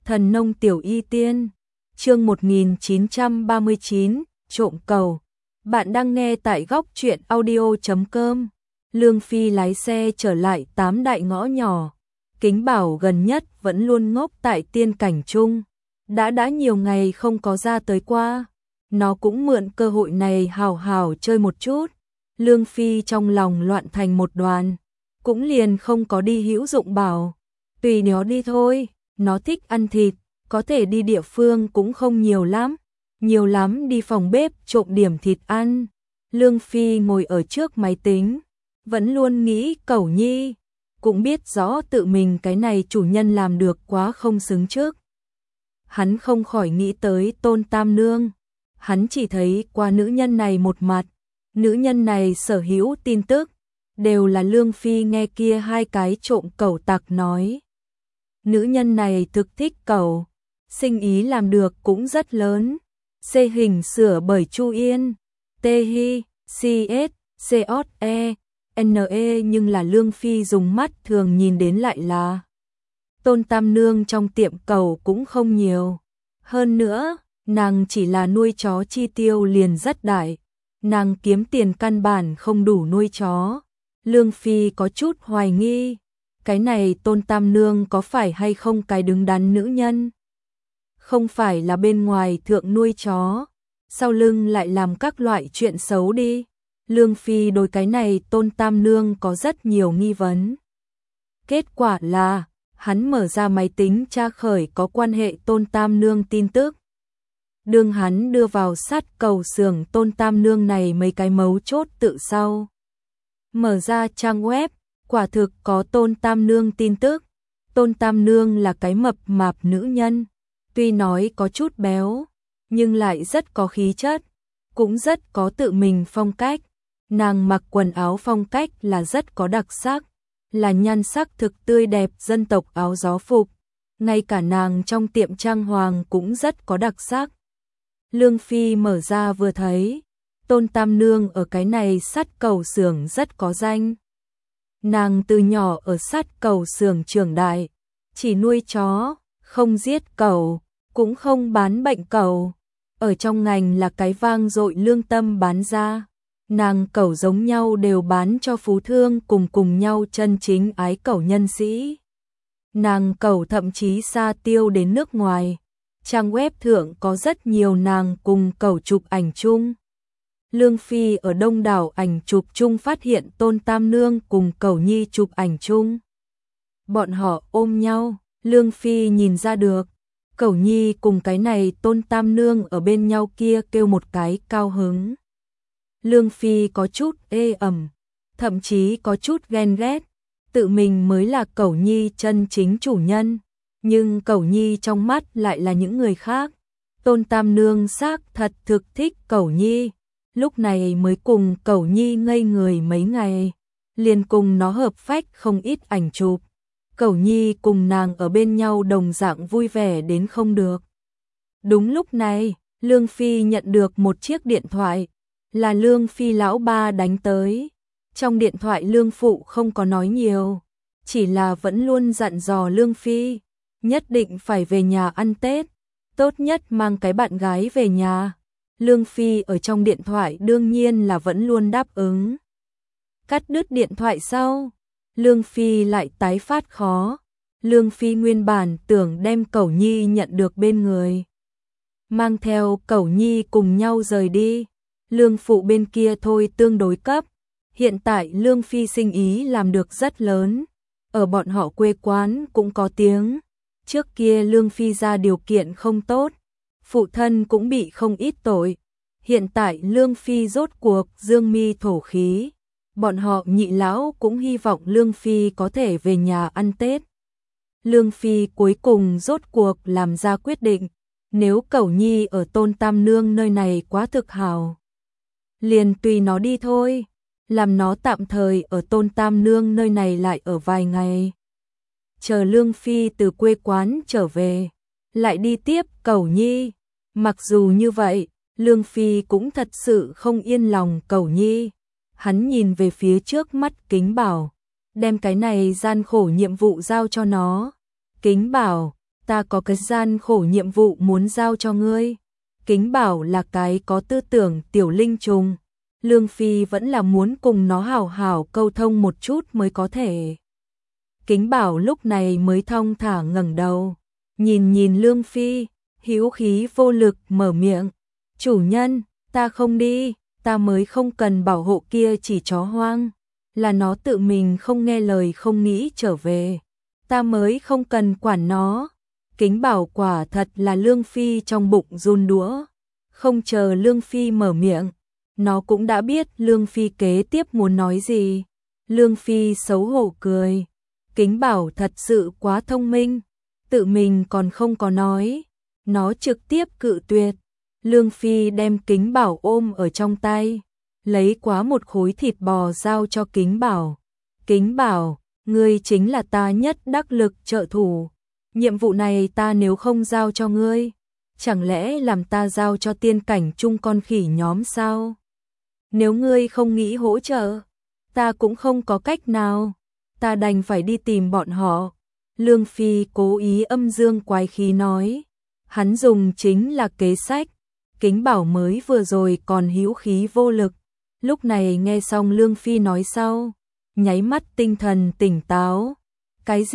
Thần nông tiểu y tiên, chương 1939, trộm cầu. Bạn đang nghe tại góc truyện audio.com. Lương Phi lái xe trở lại Tám Đại Ngõ Nhỏ. Kính Bảo gần nhất vẫn luôn ngốc tại Tiên Cảnh Trung. Đã nhiều ngày không có ra tới qua. Nó cũng mượn cơ hội này hào hào chơi một chút. Lương Phi trong lòng loạn thành một đoàn. Cũng liền không có đi hữu dụng bảo. Tùy nó đi thôi, nó thích ăn thịt, có thể đi địa phương cũng không nhiều lắm. Nhiều lắm đi phòng bếp trộm điểm thịt ăn. Lương Phi ngồi ở trước máy tính, vẫn luôn nghĩ Cẩu Nhi, cũng biết rõ tự mình cái này chủ nhân làm được quá không xứng trước. Hắn không khỏi nghĩ tới Tôn Tam Nương, hắn chỉ thấy qua nữ nhân này một mặt, nữ nhân này sở hữu tin tức, đều là Lương Phi nghe kia hai cái trộm cẩu tặc nói. Nữ nhân này thực thích cẩu, sinh ý làm được cũng rất lớn. C hình sửa bởi Chu Yên, T Hi, CS, COE, NE, nhưng là Lương Phi dùng mắt thường nhìn đến lại là Tôn Tam Nương trong tiệm cẩu cũng không nhiều. Hơn nữa, nàng chỉ là nuôi chó chi tiêu liền rất đại, nàng kiếm tiền căn bản không đủ nuôi chó. Lương Phi có chút hoài nghi, cái này Tôn Tam Nương có phải hay không cái đứng đắn nữ nhân? Không phải là bên ngoài thượng nuôi chó, sau lưng lại làm các loại chuyện xấu đi. Lương Phi đối cái này Tôn Tam Nương có rất nhiều nghi vấn. Kết quả là, hắn mở ra máy tính tra khởi có quan hệ Tôn Tam Nương tin tức. Đương hắn đưa vào sát cầu xưởng Tôn Tam Nương này mấy cái mấu chốt tự sau. Mở ra trang web, quả thực có Tôn Tam Nương tin tức. Tôn Tam Nương là cái mập mạp nữ nhân, tuy nói có chút béo, nhưng lại rất có khí chất, cũng rất có tự mình phong cách. Nàng mặc quần áo phong cách là rất có đặc sắc, là nhan sắc thực tươi đẹp dân tộc áo gió phục, ngay cả nàng trong tiệm trang hoàng cũng rất có đặc sắc. Lương Phi mở ra vừa thấy, Tôn Tam Nương ở cái này sát cầu xưởng rất có danh. Nàng từ nhỏ ở sát cầu xưởng trưởng đại, chỉ nuôi chó, không giết cẩu, cũng không bán bệnh cẩu. Ở trong ngành là cái vang dội lương tâm bán ra. Nàng cẩu giống nhau đều bán cho phú thương cùng nhau chân chính ái cẩu nhân sĩ. Nàng cẩu thậm chí xa tiêu đến nước ngoài. Trang web thượng có rất nhiều nàng cùng cẩu chụp ảnh chung. Lương Phi ở đông đảo ảnh chụp chung phát hiện Tôn Tam Nương cùng Cẩu Nhi chụp ảnh chung. Bọn họ ôm nhau, Lương Phi nhìn ra được, Cẩu Nhi cùng cái này Tôn Tam Nương ở bên nhau kia kêu một cái cao hứng. Lương Phi có chút ê ẩm, thậm chí có chút ghen ghét, tự mình mới là Cẩu Nhi chân chính chủ nhân, nhưng Cẩu Nhi trong mắt lại là những người khác. Tôn Tam Nương xác thật thực thích Cẩu Nhi, lúc này mới cùng Cẩu Nhi ngây người mấy ngày, liền cùng nó hợp phách không ít ảnh chụp. Cẩu Nhi cùng nàng ở bên nhau đồng dạng vui vẻ đến không được. Đúng lúc này, Lương Phi nhận được một chiếc điện thoại, là Lương Phi lão ba đánh tới. Trong điện thoại Lương Phụ không có nói nhiều, chỉ là vẫn luôn dặn dò Lương Phi, nhất định phải về nhà ăn Tết, tốt nhất mang cái bạn gái về nhà. Lương Phi ở trong điện thoại đương nhiên là vẫn luôn đáp ứng. Cắt đứt điện thoại sau, Lương Phi lại tái phát khó. Lương Phi nguyên bản tưởng đem Cẩu Nhi nhận được bên người, mang theo Cẩu Nhi cùng nhau rời đi. Lương Phụ bên kia thôi tương đối cấp. Hiện tại Lương Phi sinh ý làm được rất lớn, ở bọn họ quê quán cũng có tiếng. Trước kia Lương Phi ra điều kiện không tốt, phụ thân cũng bị không ít tội. Hiện tại Lương Phi rốt cuộc dương mi thổ khí, bọn họ nhị lão cũng hy vọng Lương Phi có thể về nhà ăn Tết. Lương Phi cuối cùng rốt cuộc làm ra quyết định, nếu Cẩu Nhi ở Tôn Tam Nương nơi này quá thực hào, liền tùy nó đi thôi, làm nó tạm thời ở Tôn Tam Nương nơi này lại ở vài ngày. Chờ Lương Phi từ quê quán trở về, lại đi tiếp Cẩu Nhi. Mặc dù như vậy, Lương Phi cũng thật sự không yên lòng Cẩu Nhi. Hắn nhìn về phía trước mắt Kính Bảo, đem cái này gian khổ nhiệm vụ giao cho nó. Kính Bảo, ta có cái gian khổ nhiệm vụ muốn giao cho ngươi. Kính Bảo là cái có tư tưởng tiểu linh trùng, Lương Phi vẫn là muốn cùng nó hảo hảo câu thông một chút mới có thể. Kính Bảo lúc này mới thong thả ngẩng đầu, nhìn Lương Phi, hữu khí vô lực mở miệng, chủ nhân, ta không đi, ta mới không cần bảo hộ kia chỉ chó hoang, là nó tự mình không nghe lời không nghĩ trở về, ta mới không cần quản nó. Kính Bảo quả thật là Lương Phi trong bụng run đũa, không chờ Lương Phi mở miệng, nó cũng đã biết Lương Phi kế tiếp muốn nói gì. Lương Phi xấu hổ cười, Kính Bảo thật sự quá thông minh, tự mình còn không có nói, nó trực tiếp cự tuyệt. Lương Phi đem Kính Bảo ôm ở trong tay, lấy quá một khối thịt bò giao cho Kính Bảo. Kính Bảo, ngươi chính là ta nhất đắc lực trợ thủ. Nhiệm vụ này ta nếu không giao cho ngươi, chẳng lẽ làm ta giao cho tiên cảnh chung con khỉ nhóm sao? Nếu ngươi không nghĩ hỗ trợ, ta cũng không có cách nào, ta đành phải đi tìm bọn họ. Lương Phi cố ý âm dương quái khí nói, hắn dùng chính là kế sách. Kính Bảo mới vừa rồi còn hữu khí vô lực, lúc này nghe xong Lương Phi nói sau, nháy mắt tinh thần tỉnh táo. Cái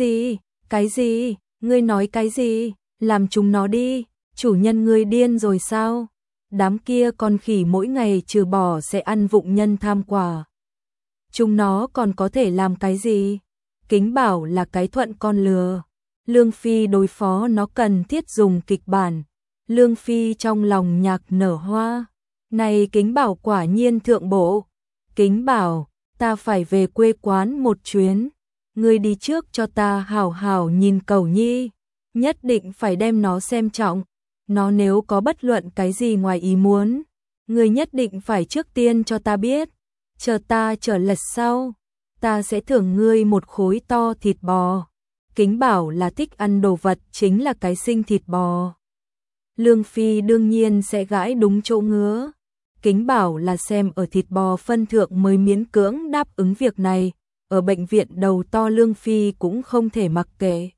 gì, ngươi nói cái gì, làm chúng nó đi, chủ nhân ngươi điên rồi sao? Đám kia con khỉ mỗi ngày trừ bỏ sẽ ăn vụng nhân tham quả. Chúng nó còn có thể làm cái gì? Kính Bảo là cái thuận con lừa. Lương Phi đối phó nó cần thiết dùng kịch bản. Lương Phi trong lòng nhạc nở hoa. Này Kính Bảo quả nhiên thượng bộ. Kính Bảo, ta phải về quê quán một chuyến. Ngươi đi trước cho ta hảo hảo nhìn Cẩu Nhi. Nhất định phải đem nó xem trọng. Nó nếu có bất luận cái gì ngoài ý muốn, ngươi nhất định phải trước tiên cho ta biết. Chờ ta trở lật sau, ta sẽ thưởng ngươi một khối to thịt bò. Kính Bảo là thích ăn đồ vật chính là cái sinh thịt bò. Lương Phi đương nhiên sẽ gãi đúng chỗ ngứa. Kính Bảo là xem ở thịt bò phân thượng mới miễn cưỡng đáp ứng việc này. Ở bệnh viện đầu to Lương Phi cũng không thể mặc kệ.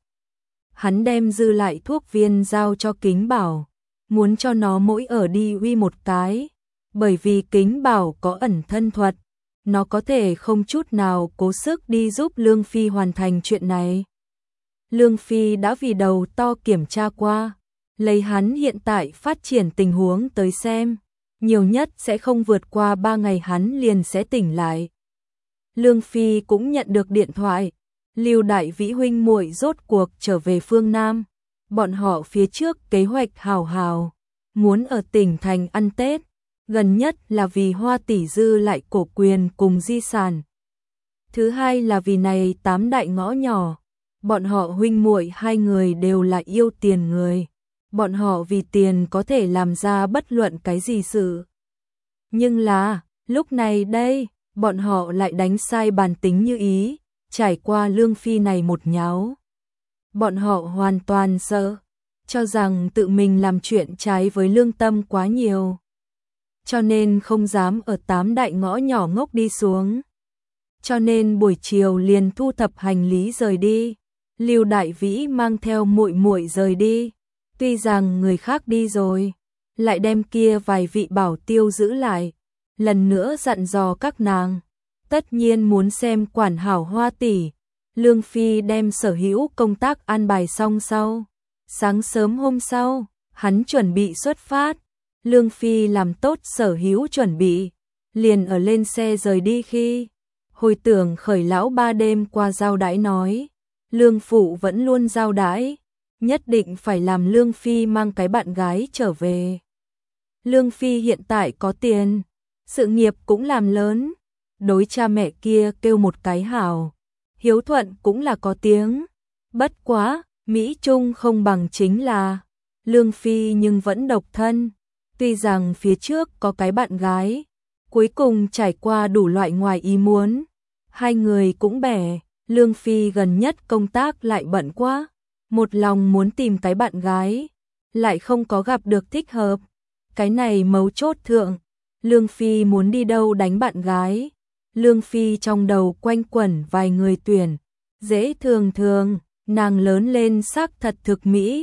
Hắn đem dư lại thuốc viên giao cho Kính Bảo, muốn cho nó mỗi ở đi uy một cái. Bởi vì Kính Bảo có ẩn thân thuật, nó có thể không chút nào cố sức đi giúp Lương Phi hoàn thành chuyện này. Lương Phi đã vì đầu to kiểm tra qua, lấy hắn hiện tại phát triển tình huống tới xem, nhiều nhất sẽ không vượt qua 3 ngày hắn liền sẽ tỉnh lại. Lương Phi cũng nhận được điện thoại, Lưu Đại Vĩ huynh muội rốt cuộc trở về phương Nam. Bọn họ phía trước kế hoạch hào hào, muốn ở tỉnh thành ăn Tết, gần nhất là vì Hoa tỷ dư lại cổ quyền cùng di sản. Thứ hai là vì này 8 đại ngõ nhỏ, bọn họ huynh muội hai người đều là yêu tiền người. Bọn họ vì tiền có thể làm ra bất luận cái gì sự. Nhưng là, lúc này đây, bọn họ lại đánh sai bản tính như ý, trải qua Lương Phi này một nháo. Bọn họ hoàn toàn sợ, cho rằng tự mình làm chuyện trái với lương tâm quá nhiều. Cho nên không dám ở 8 đại ngõ nhỏ ngốc đi xuống. Cho nên buổi chiều liền thu thập hành lý rời đi. Lưu Đại Vĩ mang theo muội muội rời đi. Tuy rằng người khác đi rồi, lại đem kia vài vị bảo tiêu giữ lại. Lần nữa dặn dò các nàng, tất nhiên muốn xem quản hảo Hoa tỷ. Lương Phi đem sở hữu công tác an bài xong sau. Sáng sớm hôm sau, hắn chuẩn bị xuất phát. Lương Phi làm tốt sở hữu chuẩn bị, liền ở lên xe rời đi khi hồi tưởng khởi lão ba đêm qua giao đãi nói, Lương phụ vẫn luôn giao đãi, nhất định phải làm Lương Phi mang cái bạn gái trở về. Lương Phi hiện tại có tiền, sự nghiệp cũng làm lớn, đối cha mẹ kia kêu một cái hảo, hiếu thuận cũng là có tiếng. Bất quá, Mỹ Trung không bằng chính là Lương Phi nhưng vẫn độc thân. Tuy rằng phía trước có cái bạn gái, cuối cùng trải qua đủ loại ngoài ý muốn, hai người cũng bẻ. Lương Phi gần nhất công tác lại bận quá, một lòng muốn tìm cái bạn gái, lại không có gặp được thích hợp. Cái này mấu chốt thượng, Lương Phi muốn đi đâu đánh bạn gái. Lương Phi trong đầu quanh quẩn vài người tuyển, dễ thường, nàng lớn lên sắc thật thực mỹ,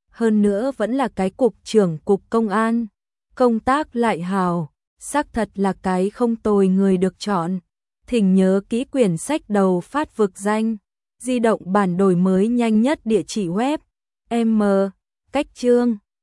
hơn nữa vẫn là cái cục trưởng cục công an, công tác lại hào, xác thật là cái không tồi người được chọn. Thỉnh nhớ kỹ quyển sách đầu phát vực danh, di động bản đổi mới nhanh nhất địa chỉ web, m, cách chương.